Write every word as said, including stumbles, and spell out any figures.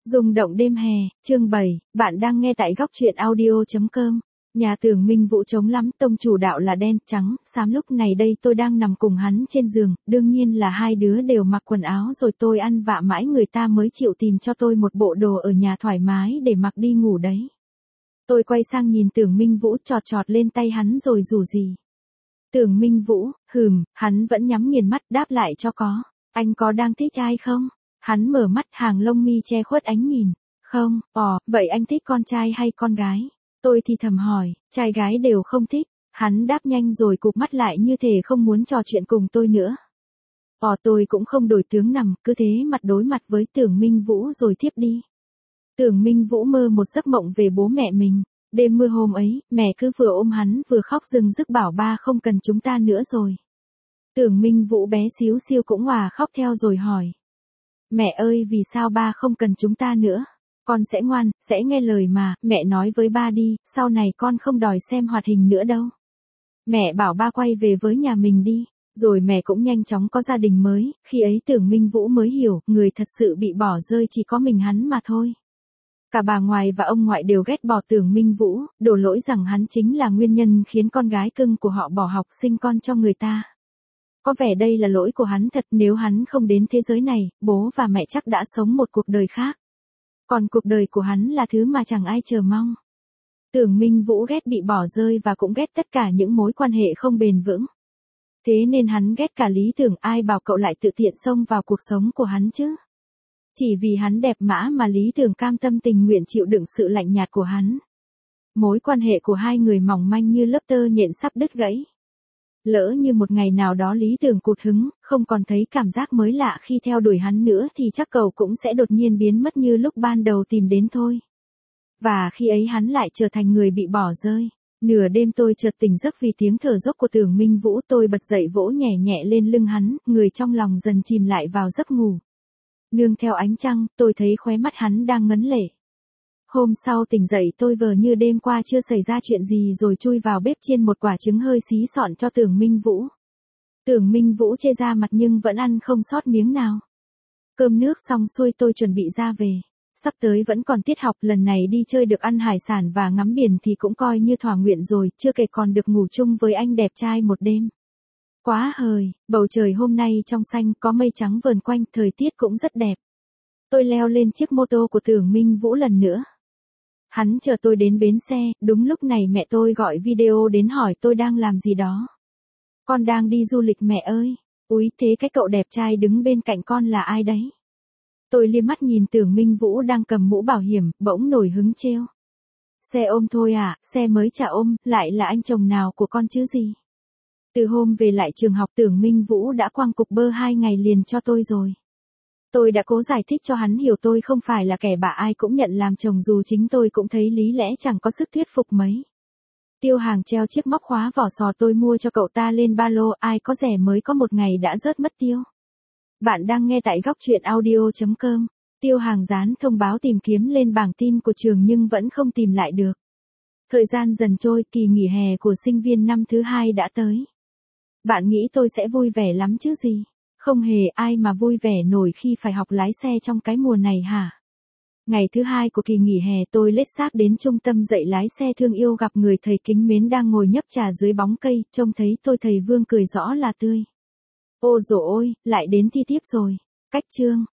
Rung động đêm hè, chương bảy, bạn đang nghe tại góc truyện audio chấm com. Nhà Tưởng Minh Vũ trống lắm, tông chủ đạo là đen, trắng, xám. Lúc này đây tôi đang nằm cùng hắn trên giường, đương nhiên là hai đứa đều mặc quần áo rồi tôi ăn vạ mãi người ta mới chịu tìm cho tôi một bộ đồ ở nhà thoải mái để mặc đi ngủ đấy. Tôi quay sang nhìn Tưởng Minh Vũ chọt chọt lên tay hắn rồi rủ gì. Tưởng Minh Vũ, hừm, hắn vẫn nhắm nghiền mắt đáp lại cho có. Anh có đang thích ai không? Hắn mở mắt, hàng lông mi che khuất ánh nhìn. Không, ồ, vậy anh thích con trai hay con gái? Tôi thì thầm hỏi, trai gái đều không thích. Hắn đáp nhanh rồi cụp mắt lại như thể không muốn trò chuyện cùng tôi nữa. Ồ, tôi cũng không đổi tướng nằm, cứ thế mặt đối mặt với Tưởng Minh Vũ rồi thiếp đi. Tưởng Minh Vũ mơ một giấc mộng về bố mẹ mình. Đêm mưa hôm ấy, mẹ cứ vừa ôm hắn vừa khóc rưng rức bảo ba không cần chúng ta nữa rồi. Tưởng Minh Vũ bé xíu xiu cũng òa khóc theo rồi hỏi. Mẹ ơi, vì sao ba không cần chúng ta nữa? Con sẽ ngoan, sẽ nghe lời mà, mẹ nói với ba đi, sau này con không đòi xem hoạt hình nữa đâu. Mẹ bảo ba quay về với nhà mình đi, rồi mẹ cũng nhanh chóng có gia đình mới, khi ấy Tưởng Minh Vũ mới hiểu, người thật sự bị bỏ rơi chỉ có mình hắn mà thôi. Cả bà ngoại và ông ngoại đều ghét bỏ Tưởng Minh Vũ, đổ lỗi rằng hắn chính là nguyên nhân khiến con gái cưng của họ bỏ học sinh con cho người ta. Có vẻ đây là lỗi của hắn thật, nếu hắn không đến thế giới này, bố và mẹ chắc đã sống một cuộc đời khác. Còn cuộc đời của hắn là thứ mà chẳng ai chờ mong. Tưởng Minh Vũ ghét bị bỏ rơi và cũng ghét tất cả những mối quan hệ không bền vững. Thế nên hắn ghét cả Lý Tưởng, ai bảo cậu lại tự tiện xông vào cuộc sống của hắn chứ? Chỉ vì hắn đẹp mã mà Lý Tưởng cam tâm tình nguyện chịu đựng sự lạnh nhạt của hắn. Mối quan hệ của hai người mỏng manh như lớp tơ nhện sắp đứt gãy. Lỡ như một ngày nào đó Lý Tưởng cụt hứng, không còn thấy cảm giác mới lạ khi theo đuổi hắn nữa thì chắc cậu cũng sẽ đột nhiên biến mất như lúc ban đầu tìm đến thôi. Và khi ấy hắn lại trở thành người bị bỏ rơi. Nửa đêm tôi chợt tỉnh giấc vì tiếng thở dốc của Tưởng Minh Vũ, tôi bật dậy vỗ nhẹ nhẹ lên lưng hắn, người trong lòng dần chìm lại vào giấc ngủ. Nương theo ánh trăng, tôi thấy khóe mắt hắn đang ngấn lệ. Hôm sau tỉnh dậy tôi vờ như đêm qua chưa xảy ra chuyện gì rồi chui vào bếp chiên một quả trứng hơi xí xọn cho Tưởng Minh Vũ. Tưởng Minh Vũ chê ra mặt nhưng vẫn ăn không sót miếng nào. Cơm nước xong xuôi tôi chuẩn bị ra về. Sắp tới vẫn còn tiết học, lần này đi chơi được ăn hải sản và ngắm biển thì cũng coi như thỏa nguyện rồi, chưa kể còn được ngủ chung với anh đẹp trai một đêm. Quá hời, bầu trời hôm nay trong xanh, có mây trắng vờn quanh, thời tiết cũng rất đẹp. Tôi leo lên chiếc mô tô của Tưởng Minh Vũ lần nữa. Hắn chờ tôi đến bến xe, đúng lúc này mẹ tôi gọi video đến hỏi tôi đang làm gì đó. Con đang đi du lịch mẹ ơi. Úi, thế cái cậu đẹp trai đứng bên cạnh con là ai đấy? Tôi liếc mắt nhìn Tưởng Minh Vũ đang cầm mũ bảo hiểm, bỗng nổi hứng trêu. Xe ôm thôi à, xe mới chả ôm, lại là anh chồng nào của con chứ gì? Từ hôm về lại trường học Tưởng Minh Vũ đã quăng cục bơ hai ngày liền cho tôi rồi. Tôi đã cố giải thích cho hắn hiểu tôi không phải là kẻ bạ ai cũng nhận làm chồng dù chính tôi cũng thấy lý lẽ chẳng có sức thuyết phục mấy. Tiêu Hàng treo chiếc móc khóa vỏ sò tôi mua cho cậu ta lên ba lô, ai có rẻ mới có một ngày đã rớt mất tiêu. Bạn đang nghe tại góc truyện audio chấm com. Tiêu Hàng dán thông báo tìm kiếm lên bảng tin của trường nhưng vẫn không tìm lại được. Thời gian dần trôi, kỳ nghỉ hè của sinh viên năm thứ hai đã tới. Bạn nghĩ tôi sẽ vui vẻ lắm chứ gì? Không hề, ai mà vui vẻ nổi khi phải học lái xe trong cái mùa này hả? Ngày thứ hai của kỳ nghỉ hè tôi lết xác đến trung tâm dạy lái xe thương yêu gặp người thầy kính mến đang ngồi nhấp trà dưới bóng cây, trông thấy tôi thầy Vương cười rõ là tươi. Ôi dồi ôi, lại đến thi tiếp rồi. Cách chương,